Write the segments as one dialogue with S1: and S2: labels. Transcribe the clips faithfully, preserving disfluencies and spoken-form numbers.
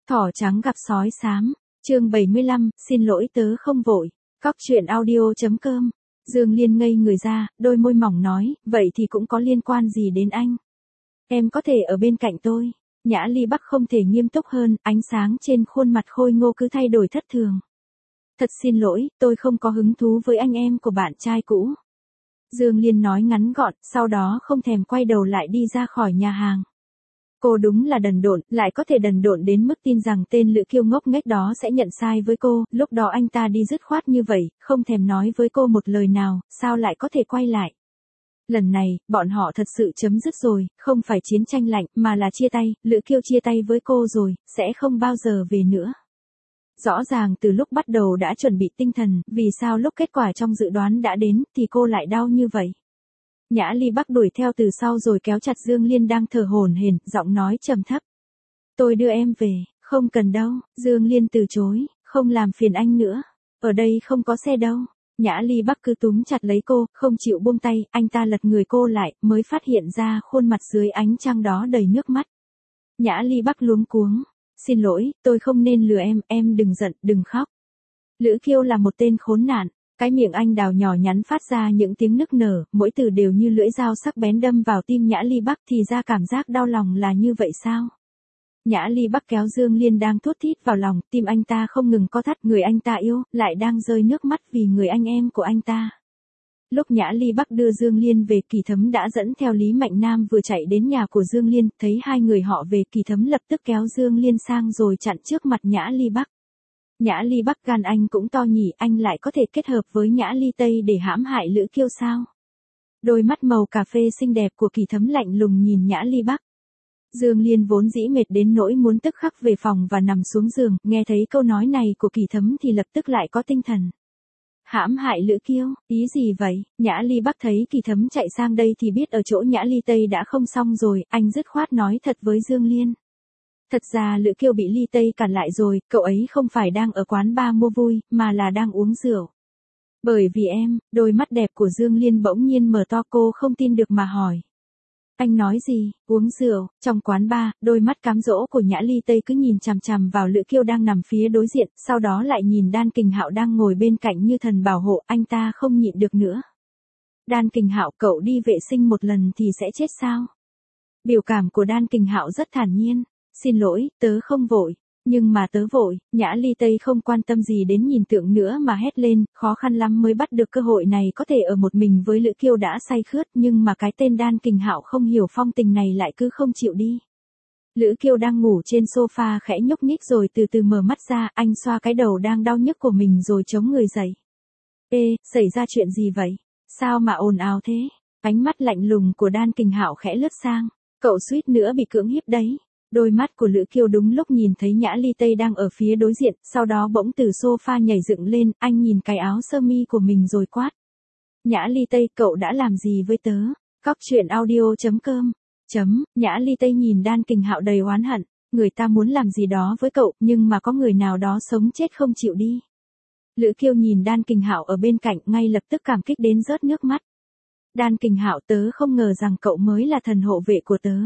S1: Thỏ trắng gặp sói xám, chương bảy mươi lăm, xin lỗi tớ không vội. Cóc truyện audio.com. Dương Liên ngây người ra, đôi môi mỏng nói, vậy thì cũng có liên quan gì đến anh? Em có thể ở bên cạnh tôi. Nhã Ly Bắc không thể nghiêm túc hơn, ánh sáng trên khuôn mặt khôi ngô cứ thay đổi thất thường. Thật xin lỗi, tôi không có hứng thú với anh em của bạn trai cũ. Dương Liên nói ngắn gọn, sau đó không thèm quay đầu lại đi ra khỏi nhà hàng. Cô đúng là đần độn, lại có thể đần độn đến mức tin rằng tên Lữ Kiêu ngốc nghếch đó sẽ nhận sai với cô, lúc đó anh ta đi dứt khoát như vậy, không thèm nói với cô một lời nào, sao lại có thể quay lại. Lần này, bọn họ thật sự chấm dứt rồi, không phải chiến tranh lạnh, mà là chia tay, Lữ Kiêu chia tay với cô rồi, sẽ không bao giờ về nữa. Rõ ràng từ lúc bắt đầu đã chuẩn bị tinh thần, vì sao lúc kết quả trong dự đoán đã đến, thì cô lại đau như vậy. Nhã Ly Bắc đuổi theo từ sau rồi kéo chặt Dương Liên đang thở hổn hển, giọng nói trầm thấp. Tôi đưa em về, không cần đâu, Dương Liên từ chối, không làm phiền anh nữa, ở đây không có xe đâu. Nhã Ly Bắc cứ túm chặt lấy cô, không chịu buông tay, anh ta lật người cô lại, mới phát hiện ra khuôn mặt dưới ánh trăng đó đầy nước mắt. Nhã Ly Bắc luống cuống, xin lỗi, tôi không nên lừa em, em đừng giận, đừng khóc. Lữ Kiêu là một tên khốn nạn. Cái miệng anh đào nhỏ nhắn phát ra những tiếng nức nở, mỗi từ đều như lưỡi dao sắc bén đâm vào tim Nhã Ly Bắc, thì ra cảm giác đau lòng là như vậy sao? Nhã Ly Bắc kéo Dương Liên đang thút thít vào lòng, tim anh ta không ngừng co thắt, người anh ta yêu, lại đang rơi nước mắt vì người anh em của anh ta. Lúc Nhã Ly Bắc đưa Dương Liên về, Kỳ Thấm đã dẫn theo Lý Mạnh Nam vừa chạy đến nhà của Dương Liên, thấy hai người họ về, Kỳ Thấm lập tức kéo Dương Liên sang rồi chặn trước mặt Nhã Ly Bắc. Nhã Ly Bắc, gan anh cũng to nhỉ, anh lại có thể kết hợp với Nhã Ly Tây để hãm hại Lữ Kiêu sao? Đôi mắt màu cà phê xinh đẹp của Kỳ Thấm lạnh lùng nhìn Nhã Ly Bắc. Dương Liên vốn dĩ mệt đến nỗi muốn tức khắc về phòng và nằm xuống giường, nghe thấy câu nói này của Kỳ Thấm thì lập tức lại có tinh thần. Hãm hại Lữ Kiêu, ý gì vậy? Nhã Ly Bắc thấy Kỳ Thấm chạy sang đây thì biết ở chỗ Nhã Ly Tây đã không xong rồi, anh dứt khoát nói thật với Dương Liên. Thật ra Lữ Kiêu bị Ly Tây cản lại rồi, cậu ấy không phải đang ở quán bar mua vui, mà là đang uống rượu. Bởi vì em, đôi mắt đẹp của Dương Liên bỗng nhiên mở to, cô không tin được mà hỏi. Anh nói gì, uống rượu, trong quán bar, đôi mắt cám dỗ của Nhã Ly Tây cứ nhìn chằm chằm vào Lữ Kiêu đang nằm phía đối diện, sau đó lại nhìn Đan Kình Hạo đang ngồi bên cạnh như thần bảo hộ, anh ta không nhịn được nữa. Đan Kình Hạo, cậu đi vệ sinh một lần thì sẽ chết sao? Biểu cảm của Đan Kình Hạo rất thản nhiên. Xin lỗi, tớ không vội. Nhưng mà tớ vội. Nhã Ly Tây không quan tâm gì đến nhìn tượng nữa mà hét lên, khó khăn lắm mới bắt được cơ hội này, có thể ở một mình với Lữ Kiêu đã say khướt, nhưng mà cái tên Đan Kình Hạo không hiểu phong tình này lại cứ không chịu đi. Lữ Kiêu đang ngủ trên sofa khẽ nhúc nhích rồi từ từ mở mắt ra, anh xoa cái đầu đang đau nhức của mình rồi chống người dậy. Ê, xảy ra chuyện gì vậy? Sao mà ồn ào thế? Ánh mắt lạnh lùng của Đan Kình Hạo khẽ lướt sang. Cậu suýt nữa bị cưỡng hiếp đấy. Đôi mắt của Lữ Kiêu đúng lúc nhìn thấy Nhã Ly Tây đang ở phía đối diện, sau đó bỗng từ sofa nhảy dựng lên, anh nhìn cái áo sơ mi của mình rồi quát. Nhã Ly Tây, cậu đã làm gì với tớ? Cóc truyện audio.com. Chấm, Nhã Ly Tây nhìn Đan Kình Hạo đầy oán hận, người ta muốn làm gì đó với cậu, nhưng mà có người nào đó sống chết không chịu đi. Lữ Kiêu nhìn Đan Kình Hạo ở bên cạnh, ngay lập tức cảm kích đến rớt nước mắt. Đan Kình Hạo, tớ không ngờ rằng cậu mới là thần hộ vệ của tớ.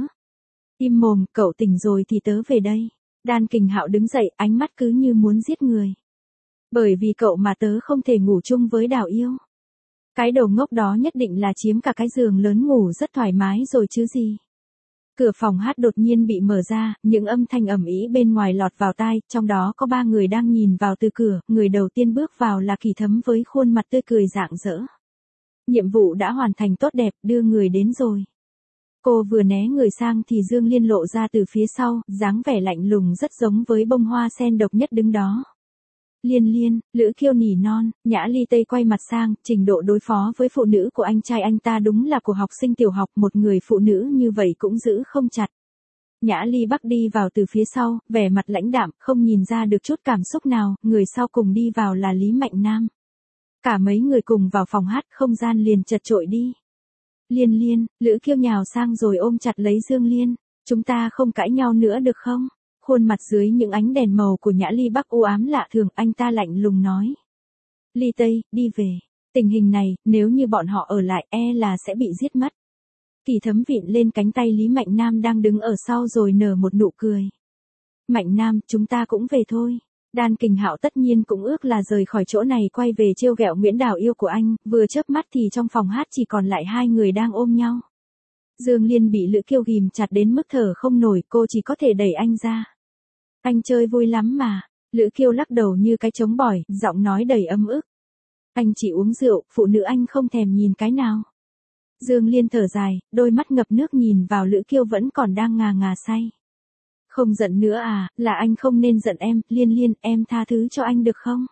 S1: Im mồm, cậu tỉnh rồi thì tớ về đây. Đan Kình Hạo đứng dậy, ánh mắt cứ như muốn giết người. Bởi vì cậu mà tớ không thể ngủ chung với Đào Yêu. Cái đầu ngốc đó nhất định là chiếm cả cái giường lớn ngủ rất thoải mái rồi chứ gì. Cửa phòng hát đột nhiên bị mở ra, những âm thanh ầm ĩ bên ngoài lọt vào tai, trong đó có ba người đang nhìn vào từ cửa, người đầu tiên bước vào là Kỳ Thấm với khuôn mặt tươi cười rạng rỡ. Nhiệm vụ đã hoàn thành tốt đẹp, đưa người đến rồi. Cô vừa né người sang thì Dương Liên lộ ra từ phía sau, dáng vẻ lạnh lùng rất giống với bông hoa sen độc nhất đứng đó. Liên Liên, Lữ Kiêu nỉ non, Nhã Ly Tây quay mặt sang, trình độ đối phó với phụ nữ của anh trai anh ta đúng là của học sinh tiểu học, một người phụ nữ như vậy cũng giữ không chặt. Nhã Ly Bắc đi vào từ phía sau, vẻ mặt lãnh đạm, không nhìn ra được chút cảm xúc nào, người sau cùng đi vào là Lý Mạnh Nam. Cả mấy người cùng vào phòng hát, không gian liền chật chội đi. Liên Liên, Lữ Kiêu nhào sang rồi ôm chặt lấy Dương Liên. Chúng ta không cãi nhau nữa được không? Khuôn mặt dưới những ánh đèn màu của Nhã Ly Bắc u ám lạ thường, anh ta lạnh lùng nói. Ly Tây, đi về. Tình hình này, nếu như bọn họ ở lại e là sẽ bị giết mất. Kỳ Thấm vịn lên cánh tay Lý Mạnh Nam đang đứng ở sau rồi nở một nụ cười. Mạnh Nam, chúng ta cũng về thôi. Đan Kình Hạo tất nhiên cũng ước là rời khỏi chỗ này quay về trêu ghẹo Nguyễn Đào yêu của anh, vừa chớp mắt thì trong phòng hát chỉ còn lại hai người đang ôm nhau. Dương Liên bị Lữ Kiêu ghìm chặt đến mức thở không nổi, cô chỉ có thể đẩy anh ra. Anh chơi vui lắm mà. Lữ Kiêu lắc đầu như cái trống bỏi, giọng nói đầy ấm ức. Anh chỉ uống rượu, phụ nữ anh không thèm nhìn cái nào. Dương Liên thở dài, đôi mắt ngập nước nhìn vào Lữ Kiêu vẫn còn đang ngà ngà say. Không giận nữa à, là anh không nên giận em, Liên Liên, em tha thứ cho anh được không?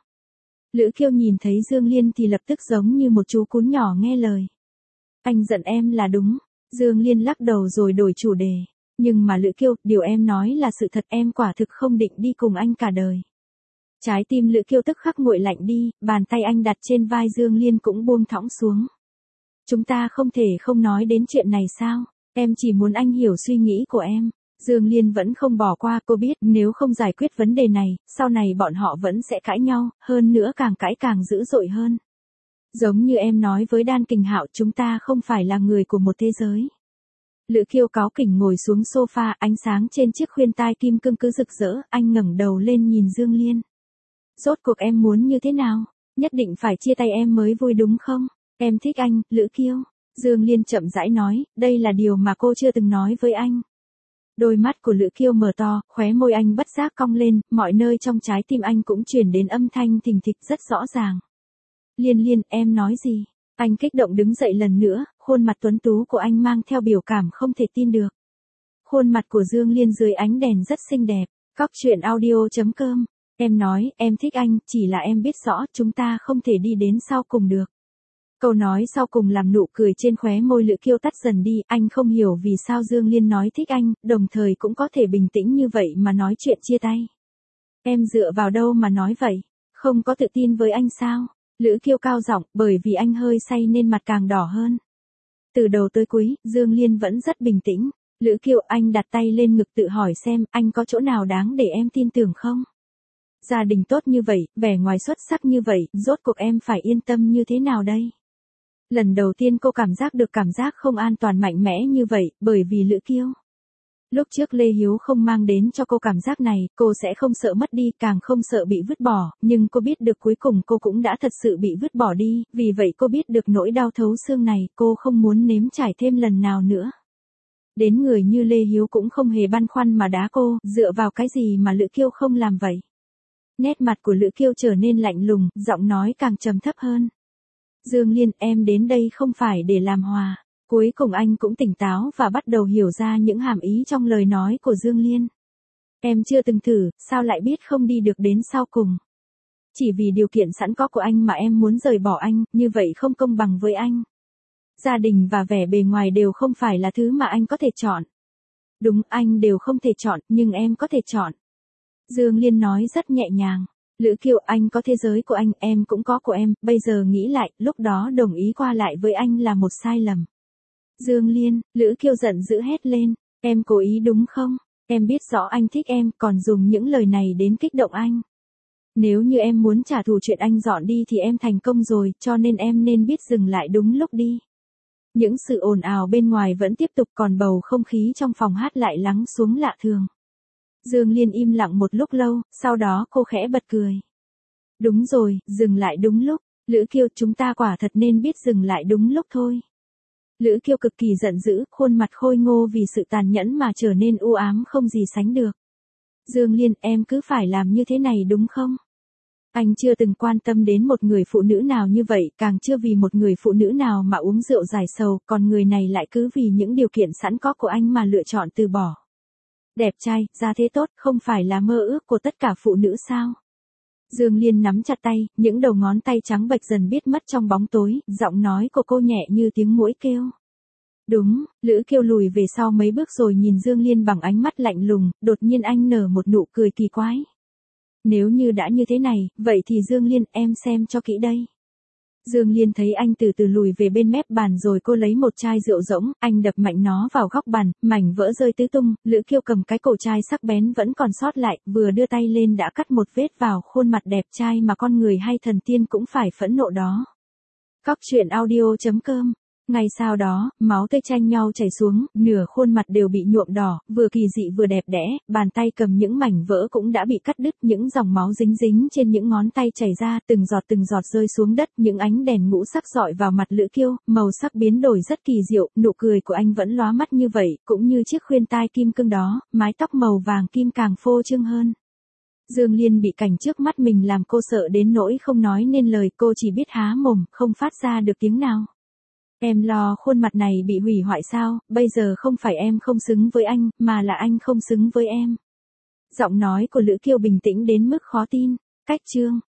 S1: Lữ Kiêu nhìn thấy Dương Liên thì lập tức giống như một chú cún nhỏ nghe lời. Anh giận em là đúng. Dương Liên lắc đầu rồi đổi chủ đề. Nhưng mà Lữ Kiêu, điều em nói là sự thật, em quả thực không định đi cùng anh cả đời. Trái tim Lữ Kiêu tức khắc nguội lạnh đi, bàn tay anh đặt trên vai Dương Liên cũng buông thõng xuống. Chúng ta không thể không nói đến chuyện này sao? Em chỉ muốn anh hiểu suy nghĩ của em. Dương Liên vẫn không bỏ qua, cô biết nếu không giải quyết vấn đề này, sau này bọn họ vẫn sẽ cãi nhau, hơn nữa càng cãi càng dữ dội hơn. Giống như em nói với Đan Kình Hạo, chúng ta không phải là người của một thế giới. Lữ Kiêu cáu kỉnh ngồi xuống sofa, ánh sáng trên chiếc khuyên tai kim cương cứ rực rỡ, anh ngẩng đầu lên nhìn Dương Liên. Rốt cuộc em muốn như thế nào? Nhất định phải chia tay em mới vui đúng không? Em thích anh, Lữ Kiêu. Dương Liên chậm rãi nói, đây là điều mà cô chưa từng nói với anh. Đôi mắt của Lữ Kiêu mở to, khóe môi anh bất giác cong lên, mọi nơi trong trái tim anh cũng truyền đến âm thanh thình thịch rất rõ ràng. Liên Liên, em nói gì? Anh kích động đứng dậy lần nữa, khuôn mặt tuấn tú của anh mang theo biểu cảm không thể tin được. Khuôn mặt của Dương Liên dưới ánh đèn rất xinh đẹp. Cóc truyện audio chấm com. Em nói, em thích anh, chỉ là em biết rõ chúng ta không thể đi đến sau cùng được. Câu nói sau cùng làm nụ cười trên khóe môi Lữ Kiêu tắt dần đi, anh không hiểu vì sao Dương Liên nói thích anh, đồng thời cũng có thể bình tĩnh như vậy mà nói chuyện chia tay. Em dựa vào đâu mà nói vậy? Không có tự tin với anh sao? Lữ Kiêu cao giọng, bởi vì anh hơi say nên mặt càng đỏ hơn. Từ đầu tới cuối, Dương Liên vẫn rất bình tĩnh. Lữ Kiêu, anh đặt tay lên ngực tự hỏi xem, anh có chỗ nào đáng để em tin tưởng không? Gia đình tốt như vậy, vẻ ngoài xuất sắc như vậy, rốt cuộc em phải yên tâm như thế nào đây? Lần đầu tiên cô cảm giác được cảm giác không an toàn mạnh mẽ như vậy, bởi vì Lữ Kiêu. Lúc trước Lê Hiếu không mang đến cho cô cảm giác này, cô sẽ không sợ mất đi, càng không sợ bị vứt bỏ, nhưng cô biết được cuối cùng cô cũng đã thật sự bị vứt bỏ đi, vì vậy cô biết được nỗi đau thấu xương này, cô không muốn nếm trải thêm lần nào nữa. Đến người như Lê Hiếu cũng không hề băn khoăn mà đá cô, dựa vào cái gì mà Lữ Kiêu không làm vậy? Nét mặt của Lữ Kiêu trở nên lạnh lùng, giọng nói càng trầm thấp hơn. Dương Liên, em đến đây không phải để làm hòa. Cuối cùng anh cũng tỉnh táo và bắt đầu hiểu ra những hàm ý trong lời nói của Dương Liên. Em chưa từng thử, sao lại biết không đi được đến sau cùng? Chỉ vì điều kiện sẵn có của anh mà em muốn rời bỏ anh, như vậy không công bằng với anh. Gia đình và vẻ bề ngoài đều không phải là thứ mà anh có thể chọn. Đúng, anh đều không thể chọn, nhưng em có thể chọn. Dương Liên nói rất nhẹ nhàng. Lữ Kiêu, anh có thế giới của anh, em cũng có của em, bây giờ nghĩ lại, lúc đó đồng ý qua lại với anh là một sai lầm. Dương Liên, Lữ Kiêu giận dữ hét lên, em cố ý đúng không? Em biết rõ anh thích em, còn dùng những lời này đến kích động anh. Nếu như em muốn trả thù chuyện anh dọn đi thì em thành công rồi, cho nên em nên biết dừng lại đúng lúc đi. Những sự ồn ào bên ngoài vẫn tiếp tục, còn bầu không khí trong phòng hát lại lắng xuống lạ thường. Dương Liên im lặng một lúc lâu, sau đó cô khẽ bật cười. Đúng rồi, dừng lại đúng lúc. Lữ Kiêu, chúng ta quả thật nên biết dừng lại đúng lúc thôi. Lữ Kiêu cực kỳ giận dữ, khuôn mặt khôi ngô vì sự tàn nhẫn mà trở nên u ám không gì sánh được. Dương Liên, em cứ phải làm như thế này đúng không? Anh chưa từng quan tâm đến một người phụ nữ nào như vậy, càng chưa vì một người phụ nữ nào mà uống rượu giải sầu, còn người này lại cứ vì những điều kiện sẵn có của anh mà lựa chọn từ bỏ. Đẹp trai, gia thế tốt, không phải là mơ ước của tất cả phụ nữ sao? Dương Liên nắm chặt tay, những đầu ngón tay trắng bệch dần biết mất trong bóng tối, giọng nói của cô nhẹ như tiếng muỗi kêu. Đúng, Lữ Kiêu lùi về sau mấy bước rồi nhìn Dương Liên bằng ánh mắt lạnh lùng, đột nhiên anh nở một nụ cười kỳ quái. Nếu như đã như thế này, vậy thì Dương Liên, em xem cho kỹ đây. Dương Liên thấy anh từ từ lùi về bên mép bàn rồi cô lấy một chai rượu rỗng, anh đập mạnh nó vào góc bàn, mảnh vỡ rơi tứ tung, Lữ Kiêu cầm cái cổ chai sắc bén vẫn còn sót lại, vừa đưa tay lên đã cắt một vết vào khuôn mặt đẹp trai mà con người hay thần tiên cũng phải phẫn nộ đó. Cóc truyện audio chấm com Ngay sau đó, máu tươi tranh nhau chảy xuống, nửa khuôn mặt đều bị nhuộm đỏ, vừa kỳ dị vừa đẹp đẽ, bàn tay cầm những mảnh vỡ cũng đã bị cắt đứt, những dòng máu dính dính trên những ngón tay chảy ra, từng giọt từng giọt rơi xuống đất, những ánh đèn ngũ sắc rọi vào mặt Lữ Kiêu, màu sắc biến đổi rất kỳ diệu, nụ cười của anh vẫn lóa mắt như vậy, cũng như chiếc khuyên tai kim cương đó, mái tóc màu vàng kim càng phô trương hơn. Dương Liên bị cảnh trước mắt mình làm cô sợ đến nỗi không nói nên lời, cô chỉ biết há mồm, không phát ra được tiếng nào. Em lo khuôn mặt này bị hủy hoại sao, bây giờ không phải em không xứng với anh, mà là anh không xứng với em. Giọng nói của Lữ Kiêu bình tĩnh đến mức khó tin. Cách chương